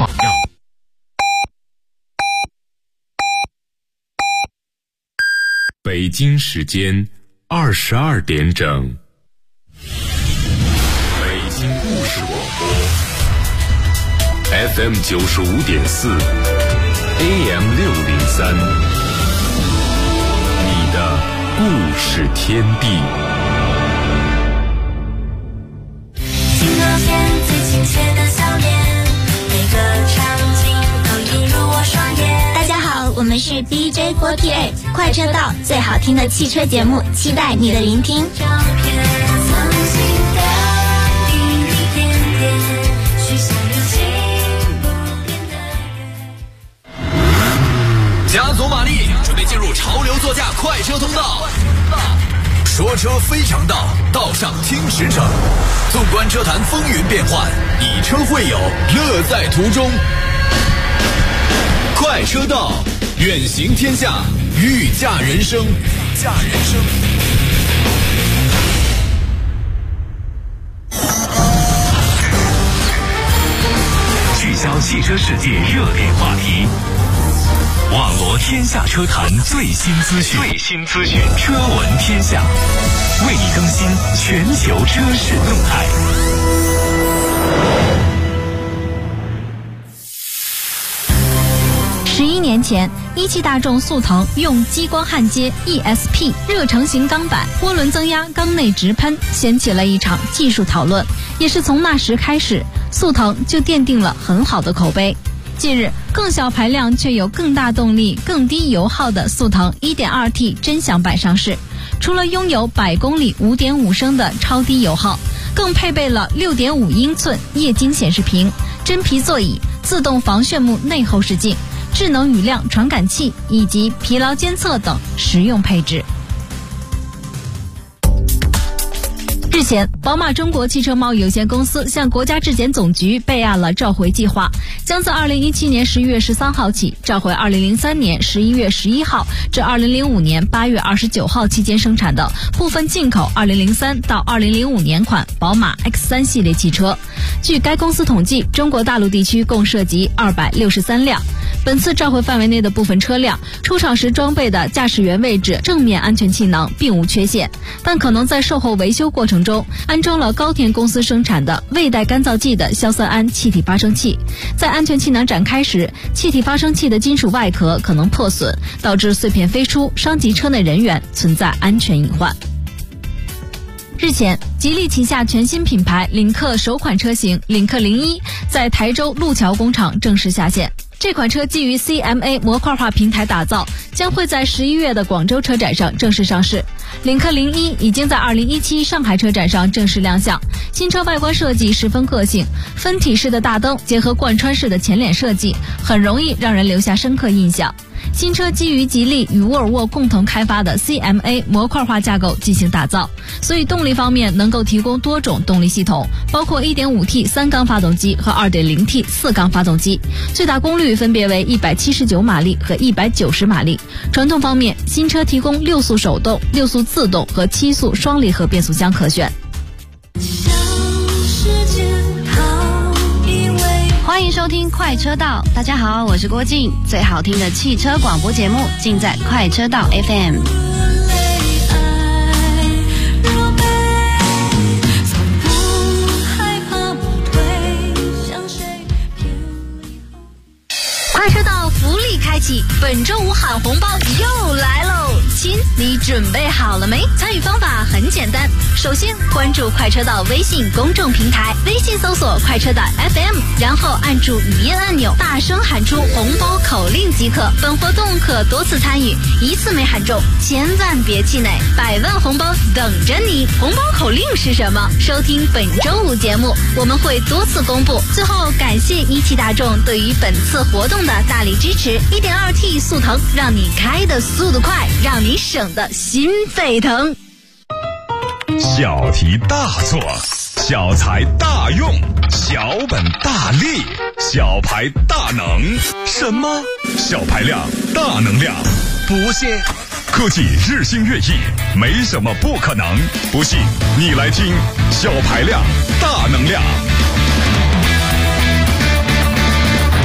榜样。北京时间22点整，北京故事广播 FM 95.4 AM 603，你的故事天地。 纪录片最亲切的笑脸，每个场景都映入我双眼。大家好，我们是 DJ48 快车道，最好听的汽车节目，期待你的聆听。 加足马力，准备进入潮流座驾快车通道。说车非常道，道上听实诚。纵观车坛风云变幻，以车会友，乐在途中。快车道，远行天下，御驾人生。 聚焦汽车世界热点话题，网罗天下车坛最新资讯，车闻天下，为你更新全球车市动态。 11年前，一汽大众速腾用激光焊接 ESP 热成型钢板，涡轮增压缸内直喷，掀起了一场技术讨论。也是从那时开始，速腾就奠定了很好的口碑。近日，更小排量却有更大动力、更低油耗的速腾 1.2T 臻享版上市。除了拥有100公里5.5升的超低油耗，更配备了6.5英寸液晶显示屏、真皮座椅、自动防眩目内后视镜、智能雨量传感器以及疲劳监测等实用配置。日前，宝马中国汽车贸易有限公司向国家质检总局备案了召回计划，将自2017年11月13号起召回2003年11月11号至2005年8月29号期间生产的部分进口2003到2005年款宝马 X3 系列汽车。据该公司统计，中国大陆地区共涉及263辆。本次召回范围内的部分车辆出厂时装备的驾驶员位置正面安全气囊并无缺陷，但可能在售后维修过程中安装了高田公司生产的未带干燥剂的硝酸铵气体发生器，在安全气囊展开时，气体发生器的金属外壳可能破损，导致碎片飞出，伤及车内人员，存在安全隐患。日前，吉利旗下全新品牌领克首款车型领克01在台州路桥工厂正式下线。这款车基于 CMA 模块化平台打造，将会在11月的广州车展上正式上市。领克01已经在2017上海车展上正式亮相。新车外观设计十分个性，分体式的大灯结合贯穿式的前脸设计，很容易让人留下深刻印象。新车基于吉利与沃尔沃共同开发的 CMA 模块化架构进行打造，所以动力方面能够提供多种动力系统，包括 1.5T 3缸发动机和 2.0T 4缸发动机，最大功率分别为179马力和190马力。传动方面，新车提供6速手动、6速自动和7速双离合变速箱可选。 欢迎收听快车道，大家好，我是郭静，最好听的汽车广播节目尽在快车道 FM。 快车道福利开启，本周五喊红包又来喽！亲，你准备好了没？参与方法很简单，首先关注快车道微信公众平台，微信搜索快车道 FM， 然后按住语音按钮，大声喊出红包口令即可。本活动可多次参与，一次没喊中千万别气馁，100万红包等着你。红包口令是什么？收听本周五节目，我们会多次公布。最后感谢一汽大众对于本次活动的大力支持。1.2T 速腾，让你开的速度快，让你省的心沸腾。 小题大做，小材大用，小本大利，小排大能。什么？小排量，大能量？不信？科技日新月异，没什么不可能。不信你来听小排量，大能量。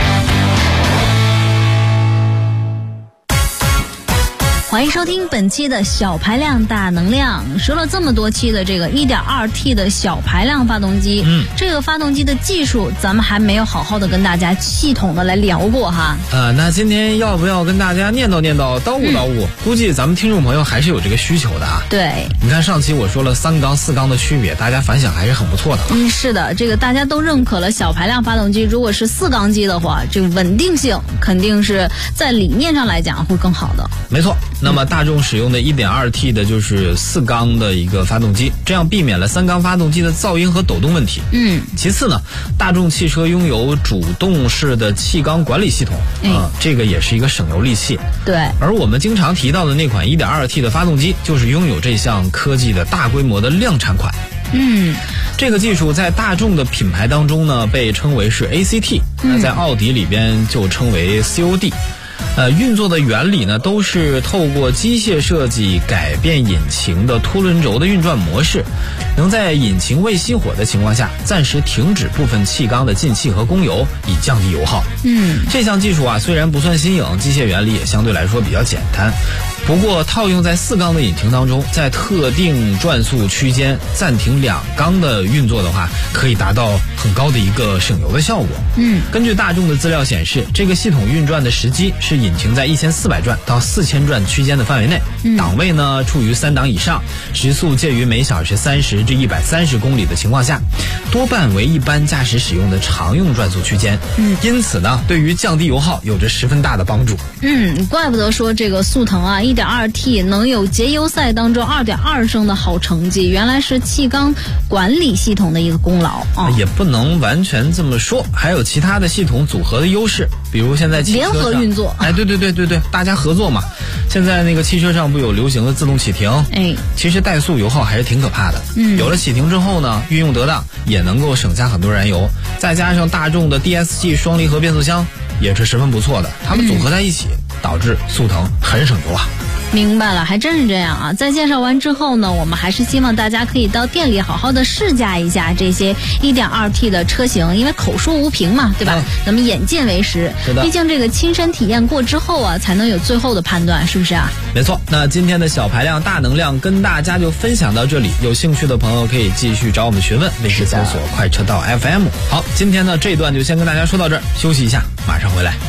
迎收听本期的小排量大能量。说了这么多期的这个 1.2T 的小排量发动机，这个发动机的技术咱们还没有好好的跟大家系统的来聊过哈。 那今天要不要跟大家念叨叨叨鼓？估计咱们听众朋友还是有这个需求的啊。 对， 你看上期我说了3缸4缸的区别，大家反响还是很不错的。 是的，这个大家都认可了小排量发动机如果是4缸机的话，这个稳定性肯定是在理念上来讲会更好的。 没错，那么大众使用的 1.2T 的就是4缸的一个发动机，这样避免了3缸发动机的噪音和抖动问题。其次呢，大众汽车拥有主动式的气缸管理系统，这个也是一个省油利器。 对， 而我们经常提到的那款 1.2T 的发动机，就是拥有这项科技的大规模的量产款。这个技术在大众的品牌当中呢，被称为是 ACT，在奥迪里边就称为 COD。运作的原理呢，都是透过机械设计改变引擎的凸轮轴的运转模式，能在引擎未熄火的情况下，暂时停止部分气缸的进气和供油，以降低油耗。这项技术啊，虽然不算新颖，机械原理也相对来说比较简单。不过套用在4缸的引擎当中，在特定转速区间暂停2缸的运作的话，可以达到很高的一个省油的效果。根据大众的资料显示，这个系统运转的时机是引擎在1400转到4000转区间的范围内，档位呢处于3档以上，时速介于每小时30至130公里的情况下，多半为一般驾驶使用的常用转速区间。因此呢，对于降低油耗有着十分大的帮助。 怪不得说这个速腾啊 1.2T 能有节油赛当中2.2升的好成绩，原来是气缸管理系统的一个功劳啊。 也不能完全这么说，还有其他的系统组合的优势，比如现在汽车上联合运作。 对，大家合作嘛。现在那个汽车上不有流行的自动启停？其实怠速油耗还是挺可怕的。有了启停之后呢，运用得当也能够省下很多燃油，再加上大众的 DSG 双离合变速箱也是十分不错的，它们组合在一起，导致速腾很省油啊。 明白了，还真是这样啊！在介绍完之后呢，我们还是希望大家可以到店里好好的试驾一下这些 1.2T 的车型，因为口说无凭嘛，对吧？咱们眼见为实，毕竟这个亲身体验过之后啊，才能有最后的判断，是不是啊？ 没错。那今天的小排量大能量跟大家就分享到这里，有兴趣的朋友可以继续找我们询问，微信搜索快车道 FM。好，今天呢这一段就先跟大家说到这儿，休息一下，马上回来。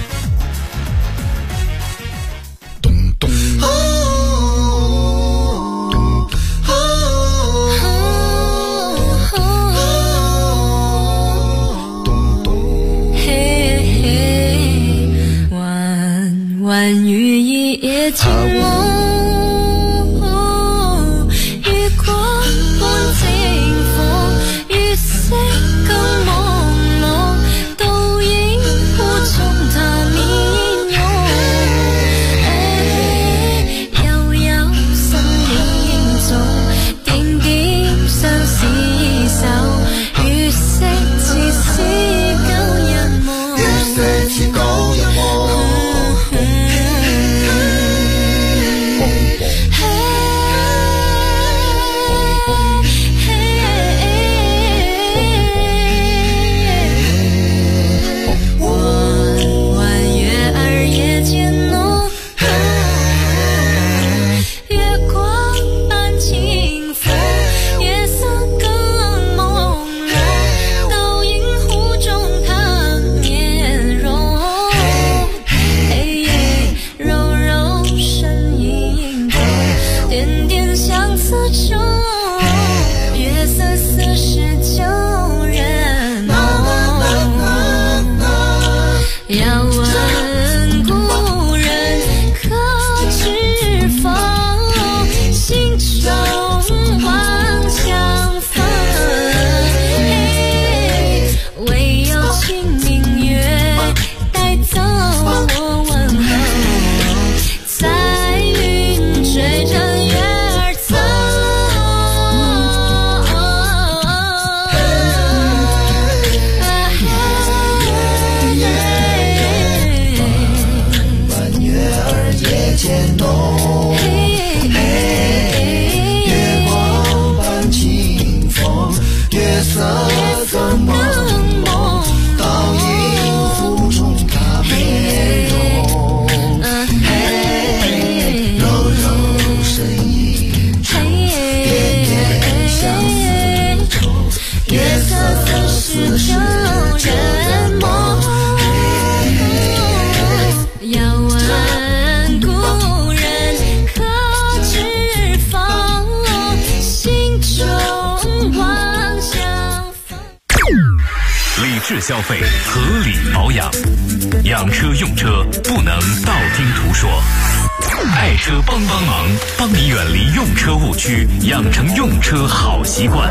晚雨一夜惊梦，月光伴清风，月色更朦朧，倒映湖中它面容。悠悠身影中，點點相廝守，月色似高日暮，月色似高日暮。柔消费，合理保养。养车用车不能道听途说，爱车帮忙，帮你远离用车误区，养成用车好习惯。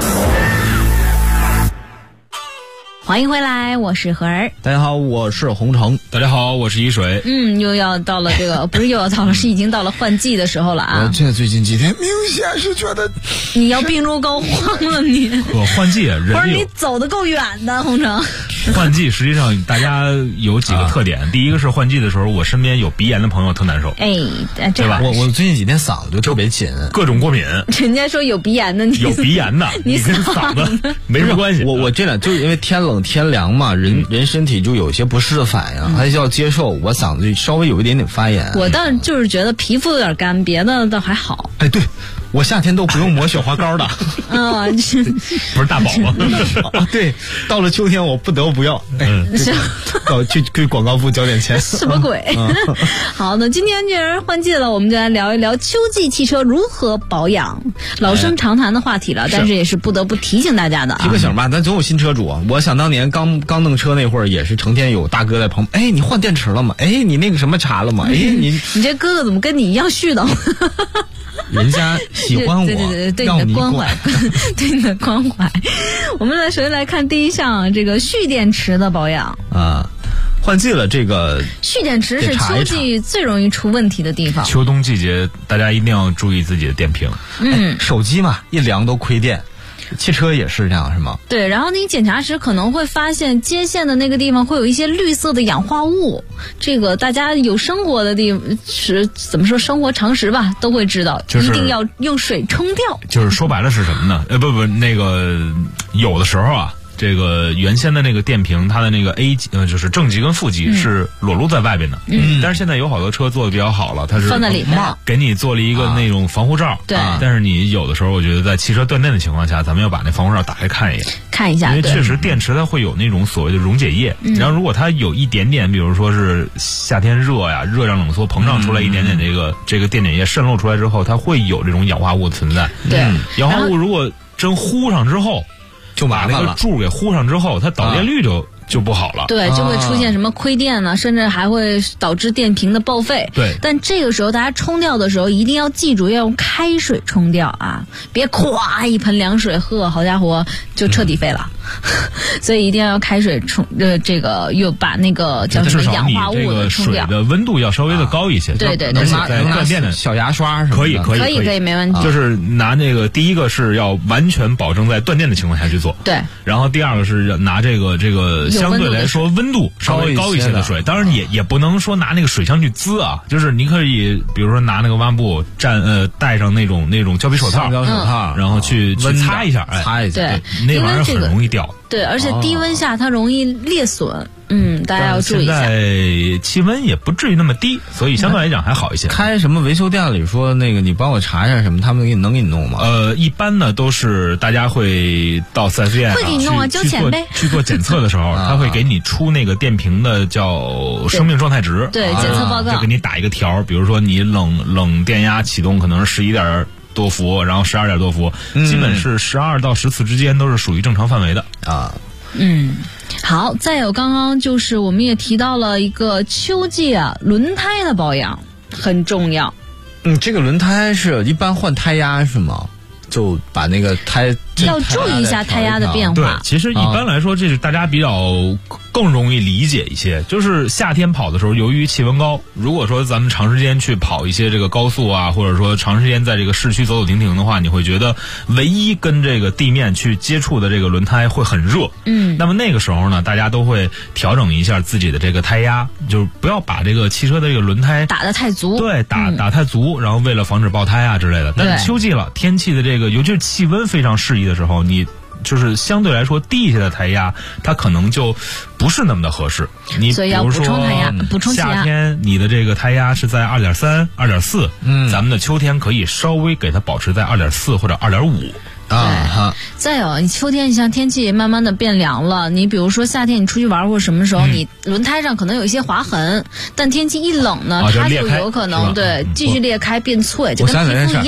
欢迎回来，我是何儿。 大家好，我是洪城。 大家好，我是一水。 又要到了这个，不是又要到了，是已经到了换季的时候了啊！ 我这最近几天明显是觉得你要病入膏肓了，你。 我换季，人不是你走得够远的，洪城。 换季实际上大家有几个特点，第一个是换季的时候，我身边有鼻炎的朋友特难受， 对吧？ 我最近几天嗓子就特别紧， 各种过敏。 人家说有鼻炎的，你有鼻炎的，你跟嗓子没什么关系。 我这俩就是因为天冷天凉嘛，人身体就有些不适的反应，还是要接受。我嗓子稍微有一点点发炎。 我倒就是觉得皮肤有点干，别的倒还好。 哎，对。我夏天都不用抹雪花膏的， 不是大宝吗？ 对，到了秋天我不得不要，去给广告部交点钱。 什么鬼？好，那今天既然换季了，我们就来聊一聊秋季汽车如何保养，老生常谈的话题了，但是也是不得不提醒大家的。 提个醒吧，咱总有新车主。我想当年刚弄车那会儿，也是成天有大哥在旁边，哎，你换电池了吗？哎，你那个什么查了吗？哎，你这哥哥怎么跟你一样絮叨？ 人家喜欢我， 对你的关怀，对你的关怀。我们首先来看第一项，这个蓄电池的保养啊。换季了，这个蓄电池是秋季最容易出问题的地方。 秋冬季节，大家一定要注意自己的电瓶。 手机嘛，一凉都亏电。汽车也是这样是吗？ 对，然后你检查时可能会发现接线的那个地方会有一些绿色的氧化物，这个大家有生活的地方是怎么说，生活常识吧都会知道，一定要用水冲掉。 就是说白了是什么呢？那个有的时候啊，这个原先的那个电瓶，它的那个 A 级就是正极跟负极是裸露在外边的。但是现在有好多车做的比较好了，它是放在里面， 给你做了一个那种防护罩。 对。 但是你有的时候，我觉得在汽车断电的情况下，咱们要把那防护罩打开看一眼， 看一下， 因为确实电池它会有那种所谓的溶解液。然后如果它有一点点，比如说是夏天热呀，热胀冷缩膨胀出来一点点这个电解液渗漏出来之后，它会有这种氧化物存在。 对。 氧化物如果真糊上之后， 就麻烦了。 把那个柱给糊上之后，它导电率就不好了。 对，就会出现什么亏电呢，甚至还会导致电瓶的报废。 对。 但这个时候大家冲掉的时候一定要记住要用开水冲掉啊，别咵一盆凉水喝，好家伙就彻底废了。所以一定要开水冲，这个又把那个叫什么氧化物的冲掉。 水的温度要稍微的高一些。 对对对。 而且在断电的小牙刷什么可以没问题。 就是拿那个第一个是要完全保证在断电的情况下去做。 对。 然后第二个是拿这个相对来说温度稍微高一些的水，当然也不能说拿那个水枪去滋啊，就是你可以比如说拿那个抹布戴上那种胶皮手套，然后去擦一下， 擦一下， 对， 那玩意儿很容易掉。 对，而且低温下它容易裂损。大家要注意一下。 现在气温也不至于那么低，所以相对来讲还好一些。 开什么维修店里说那个你帮我查一下什么，他们能给你弄吗？ 一般呢都是大家会到 4S 店会给你弄啊，交钱呗。 去做检测的时候，他会给你出那个电瓶的叫生命状态值， 对，检测报告， 就给你打一个条，比如说你冷电压启动可能是11点多伏，然后12点多伏，基本是12到14之间都是属于正常范围的啊。 好，再有刚刚就是我们也提到了一个秋季轮胎的保养很重要。 这个轮胎是一般换胎压是吗？就把那个胎要注意一下胎压的变化。 对，其实一般来说，这是大家比较更容易理解一些。就是夏天跑的时候，由于气温高，如果说咱们长时间去跑一些这个高速啊，或者说长时间在这个市区走走停停的话，你会觉得唯一跟这个地面去接触的这个轮胎会很热。那么那个时候呢，大家都会调整一下自己的这个胎压，就是不要把这个汽车的这个轮胎打得太足。 对，打太足，然后为了防止爆胎啊之类的。但是秋季了，天气的这个尤其是气温非常适宜的时候，你就是相对来说低一些的胎压，它可能就不是那么的合适。你比如说夏天你的这个胎压是在2.3、2.4，咱们的秋天可以稍微给它保持在2.4或者2.5。 再有你秋天，你像天气慢慢的变凉了，你比如说夏天你出去玩或者什么时候，你轮胎上可能有一些划痕，但天气一冷呢，它就有可能继续裂开变脆，就跟皮肤一样。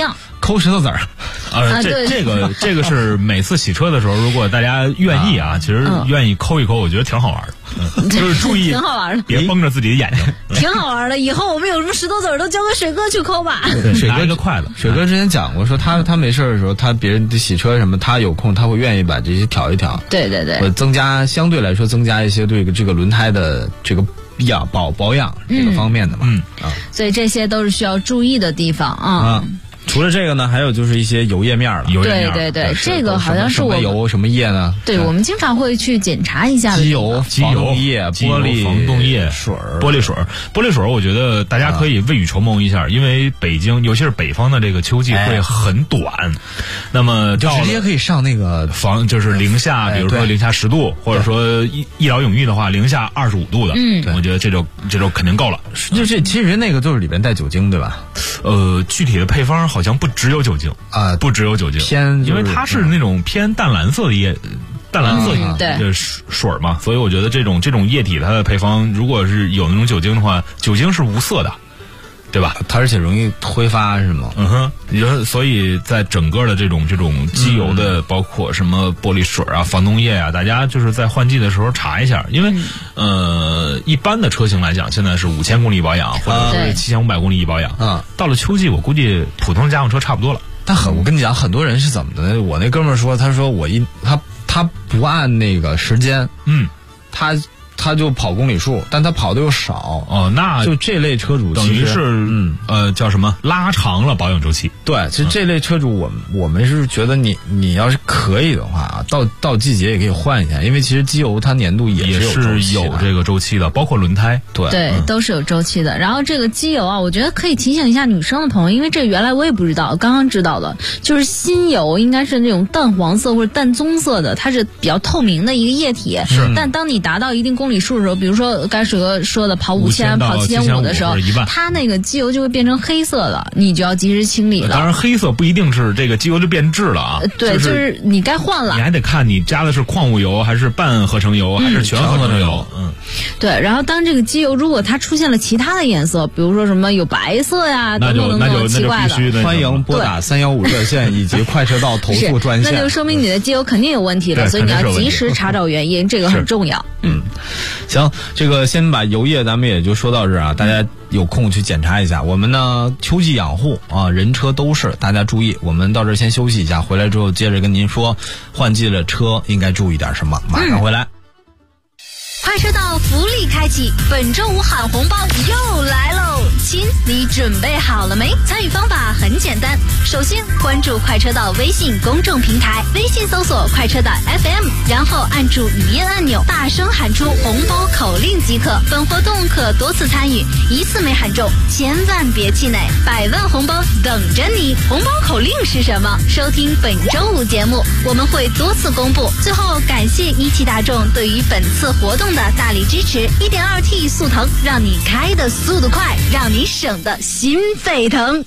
抠石头子儿。 这个是每次洗车的时候，如果大家愿意其实愿意抠一抠，我觉得挺好玩的。就是注意， 挺好玩的， 别崩着自己的眼睛。 挺好玩的，以后我们有什么石头子儿都交给水哥去抠吧。 对，水哥一个筷子。 水哥之前讲过，说他没事的时候，他别人洗车什么，他有空他会愿意把这些调一调。 对， 相对来说增加一些对这个轮胎的这个保养这个方面的嘛。 所以这些都是需要注意的地方啊。 除了这个呢，还有就是一些油液面了。 对，这个好像是我什么油什么液呢？ 对，我们经常会去检查一下的。 机油、防冻液、玻璃防冻液、玻璃水，我觉得大家可以未雨绸缪一下，因为北京尤其是北方的这个秋季会很短，那么就直接可以上那个就是零下，比如说零下10度，或者说一劳永逸的话，零下25度的。我觉得这就肯定够了。 就这其实那个就是里边带酒精，对吧？ 具体的配方好像不只有酒精不只有酒精，因为它是那种偏淡蓝色的水嘛，所以我觉得这种液体它的配方，如果是有那种酒精的话，酒精是无色的，对吧？ 它而且容易挥发，是吗？ 所以在整个的这种机油的，包括什么玻璃水防冻液大家就是在换季的时候查一下，因为一般的车型来讲，现在是5000公里保养，或者是7500公里一保养。到了秋季，我估计普通家用车差不多了。 但我跟你讲，很多人是怎么的呢？我那哥们儿说，他说他不按那个时间，他就跑公里数，但他跑的又少。那就这类车主等于是叫什么拉长了保养周期。 对，其实这类车主我们是觉得你要是可以的话，到季节也可以换一下，因为其实机油它粘度也是有这个周期的，包括轮胎。 对，都是有周期的。然后这个机油我觉得可以提醒一下女生的朋友，因为这原来我也不知道，刚刚知道的，就是新油应该是那种淡黄色或者淡棕色的，它是比较透明的一个液体。但当你达到一定公里数的时候，比如说刚才水哥说的跑5000、跑7500的时候，它那个机油就会变成黑色的，你就要及时清理了。 当然，黑色不一定是这个机油就变质了对，就是你该换了。 你还得看你加的是矿物油还是半合成油还是全合成油。 对。然后当这个机油如果它出现了其他的颜色，比如说什么有白色呀等等奇怪的， 欢迎拨打315热线以及快车道投诉专线。 那就说明你的机油肯定有问题了，所以你要及时查找原因，这个很重要。 行，这个先把油液咱们也就说到这儿大家有空去检查一下。我们呢秋季养护人车都是，大家注意。我们到这儿先休息一下，回来之后接着跟您说换季了车应该注意点什么。马上回来。 快车道福利开启，本周五喊红包又来喽！亲，你准备好了没？参与方法很简单，首先关注快车道微信公众平台，微信搜索快车道 FM， 然后按住语音按钮，大声喊出红包口令即可。本活动可多次参与，一次没喊中千万别气馁，100万红包等着你。红包口令是什么？收听本周五节目，我们会多次公布。最后感谢一汽大众对于本次活动的大力支持。1.2T 速腾，让你开的速度快，让你省的心沸腾。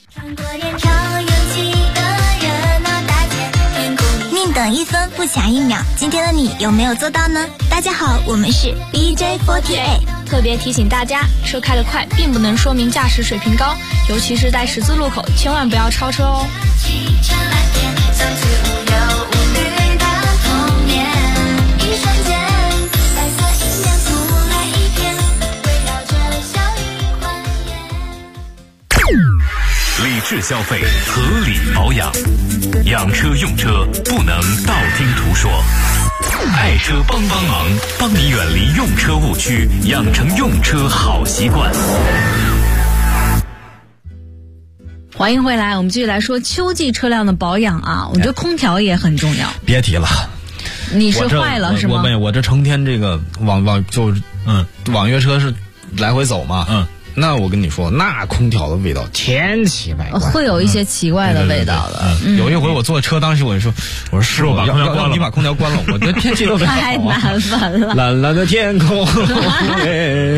宁等1分不抢1秒，今天的你有没有做到呢？大家好，我们是 BJ48。 特别提醒大家，车开得快并不能说明驾驶水平高，尤其是在十字路口，千万不要超车哦。 理智消费，合理保养，养车用车不能道听途说。爱车帮忙，帮你远离用车误区，养成用车好习惯。 欢迎回来，我们继续来说秋季车辆的保养我觉得空调也很重要。 别提了， 你是坏了是吗？ 我这成天这个网约车是来回走嘛，那我跟你说，那空调的味道千奇百怪， 会有一些奇怪的味道的。 有一回我坐车，当时我就说师傅，你把空调关了，我这天气都太难闻了。 蓝蓝的天空，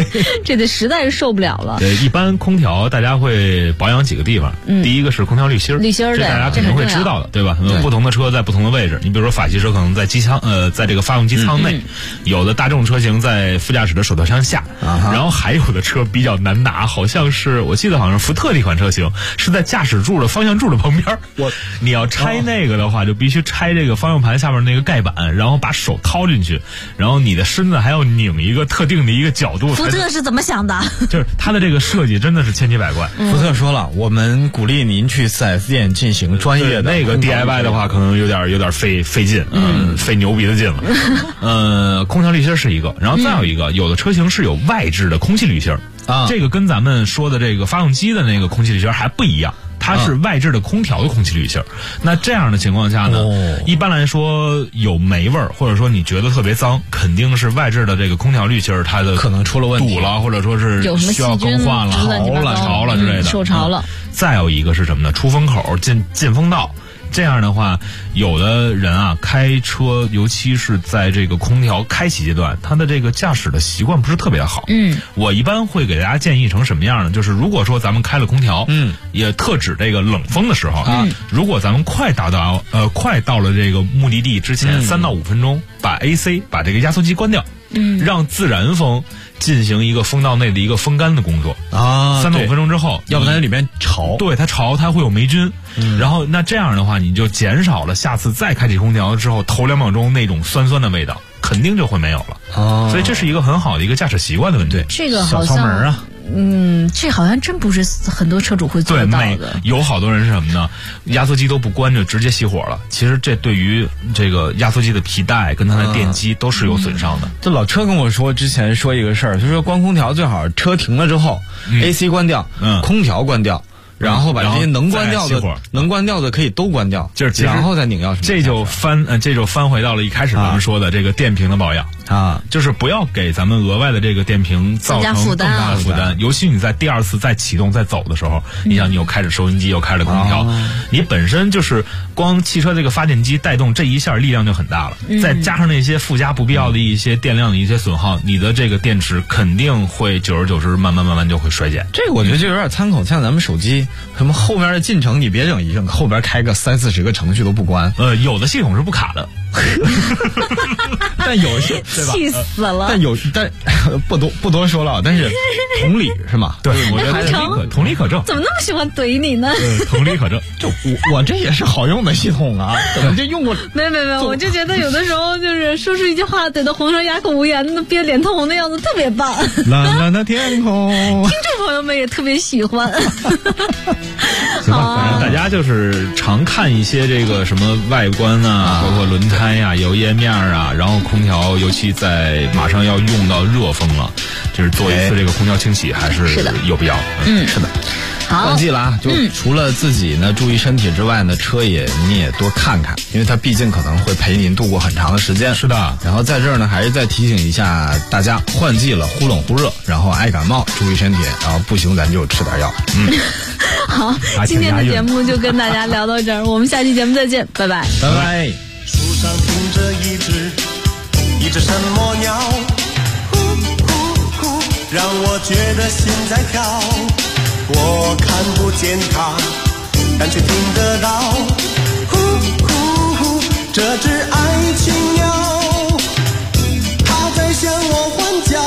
这得实在是受不了了。 对，一般空调大家会保养几个地方，第一个是空调滤芯儿，这大家肯定会知道的，对吧？不同的车在不同的位置，你比如说法系车可能在机舱，在这个发动机舱内，有的大众车型在副驾驶的手套箱下，然后还有的车比较难拿，好像是我记得好像是福特的一款车型是在驾驶柱的方向柱的旁边。你要拆那个的话，就必须拆这个方向盘下面那个盖板，然后把手掏进去，然后你的身子还要拧一个特定的一个角度。 福特是怎么想的？ 就是它的这个设计真的是千奇百怪。 福特说了，我们鼓励您去 4S 店进行专业的那个 DIY 的话，可能有点费劲，费牛逼的劲了。空调滤芯是一个，然后再有一个，有的车型是有外置的空气滤芯啊，这个跟咱们说的这个发动机的那个空气滤芯还不一样。它是外置的空调的空气滤芯那这样的情况下呢，一般来说有霉味儿，或者说你觉得特别脏，肯定是外置的这个空调滤芯它的可能出了问题， 堵了，或者说是需要更换了、潮了之类的， 受潮了。 再有一个是什么呢？出风口、进风道。这样的话，有的人啊开车，尤其是在这个空调开启阶段，他的这个驾驶的习惯不是特别的好。我一般会给大家建议成什么样呢？就是如果说咱们开了空调，也特指这个冷风的时候，如果咱们快到了这个目的地之前3到5分钟，把 AC 把这个压缩机关掉，让自然风进行一个风道内的一个风干的工作啊。3到5分钟之后， 要不然里面潮， 对它潮，它会有霉菌。然后那这样的话，你就减少了下次再开启空调之后头2秒钟那种酸酸的味道，肯定就会没有了。所以这是一个很好的一个驾驶习惯的问题。 这个好像小舱门啊。 这好像真不是很多车主会做到的。 有好多人是什么呢？压缩机都不关就直接熄火了。其实这对于这个压缩机的皮带跟它的电机都是有损伤的。 这老车跟我说之前说一个事儿，就说关空调最好车停了之后，AC 关掉，空调关掉。然后把这些能关掉的可以都关掉， 就是然后再拧钥匙。 这就翻回到了一开始咱们说的这个电瓶的保养啊，就是不要给咱们额外的这个电瓶造成更大的负担。尤其你在第2次再启动再走的时候，你想你又开着收音机又开着空调，你本身就是光汽车这个发电机带动这一下力量就很大了，再加上那些附加不必要的一些电量的一些损耗，你的这个电池肯定会久而久之慢慢就会衰减。 这个我觉得就有点参考像咱们手机。什么后边的进程你别整一整，后边开个30-40个程序都不关。 有的系统是不卡的， 但有些气死了。 但不多说了，但是同理是吗？ 对，我觉得同理可证。 怎么那么喜欢怼你呢？ 同理可证。 就我这也是好用的系统啊，怎么就用过？ 没有，我就觉得有的时候就是说出一句话怼得皇上哑口无言的，憋脸通红的样子特别棒。 蓝蓝的天空， 听众朋友们也特别喜欢。 行吧，反正大家就是常看一些这个什么外观啊，包括轮胎呀、油液面啊，然后空调，尤其在马上要用到热风了，就是做一次这个空调清洗还是有必要的。 是的。 好， 忘记了啊！就除了自己呢注意身体之外呢，车你也多看看，因为它毕竟可能会陪您度过很长的时间。 是的。 然后在这儿呢，还是再提醒一下大家，换季了，忽冷忽热，然后爱感冒，注意身体，然后不行咱就吃点药。 好，今天的节目就跟大家聊到这儿，我们下期节目再见，拜拜， 拜拜。 树上停着一只什么鸟，呼呼呼，让我觉得心在跳。我看不见它，但却听得到，呼呼呼，这只爱情鸟，它在向我欢叫。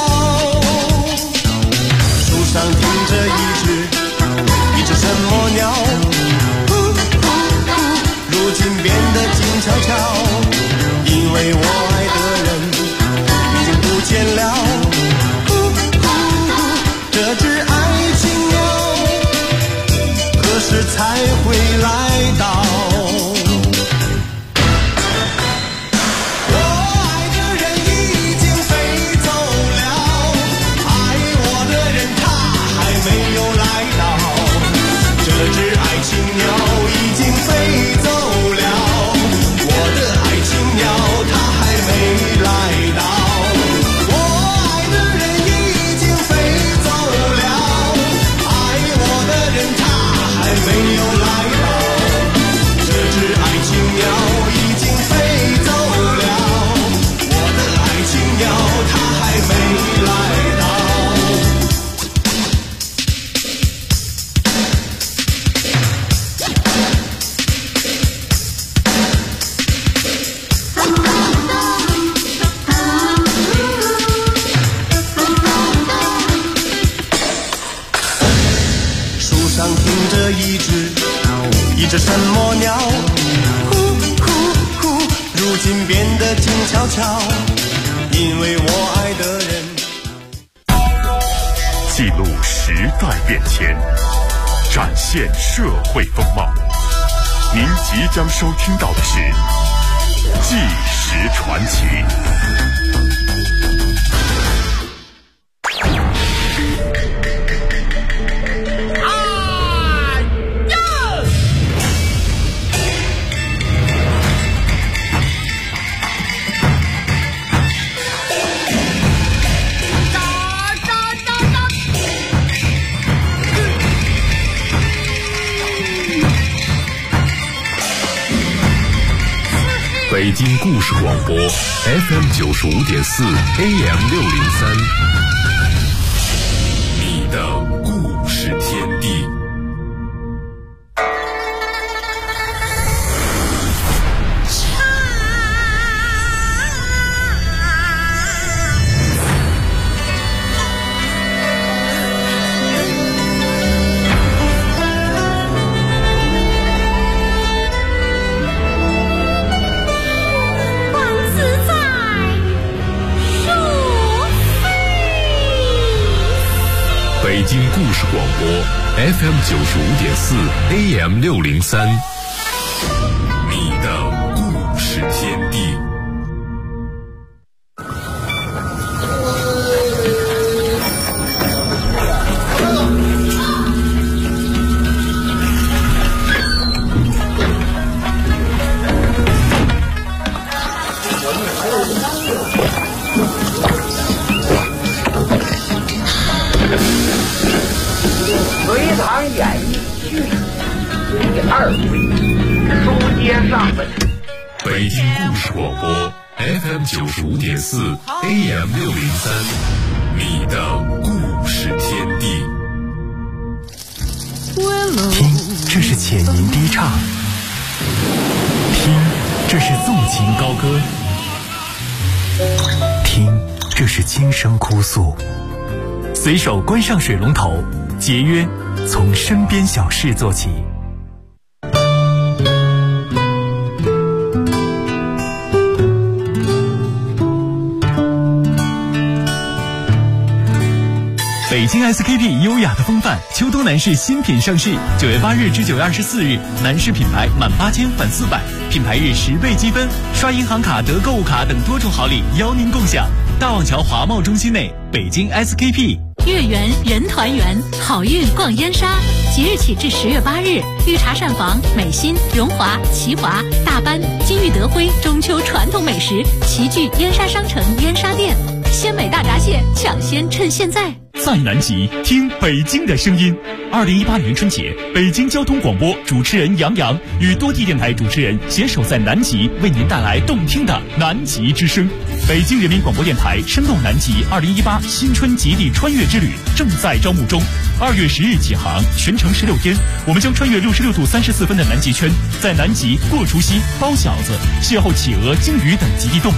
树上停着一只什么鸟，呼呼呼，如今变得静悄悄，因为我爱的人已经不见了，呼呼呼，这只爱情鸟何时才会来到？我爱的人已经飞走了，爱我的人他还没有来。 一只什么鸟，呼呼呼，如今变得静悄悄，因为我爱的人。 记录时代变迁，展现社会风貌。您即将收听到的是《纪实传奇》。 北京故事广播 FM 95.4 AM 603，你的故事天地。北京故事广播 FM 95.4 AM 603，你的故事天地。 隋唐演义序第2回，书接上文。 北京故事广播 FM 95.4 AM 603，你的故事天地。 听，这是浅吟低唱；听，这是纵情高歌；听，这是轻声哭诉。随手关上水龙头，节约从身边小事做起。北京 SKP 优雅的风范秋冬男士新品上市，9月8日至9月24日，男士品牌满8000返400，品牌日10倍积分，刷银行卡得购物卡等多重好礼邀您共享。大望桥华贸中心内，北京 SKP。 月圆人团圆，好运逛燕莎。即日起至10月8日，御茶膳房、美心、荣华、齐华、大班、金玉德辉中秋传统美食齐聚燕莎商城燕莎店，鲜美大闸蟹抢先趁现在。 在南极听北京的声音。2018年春节，北京交通广播主持人杨洋与多地电台主持人携手在南极，为您带来动听的南极之声。北京人民广播电台深动南极2018新春极地穿越之旅正在招募中，2月10日起航，全程16天，我们将穿越66度34分的南极圈，在南极过除夕、包饺子、邂逅企鹅、鲸鱼等极地动物。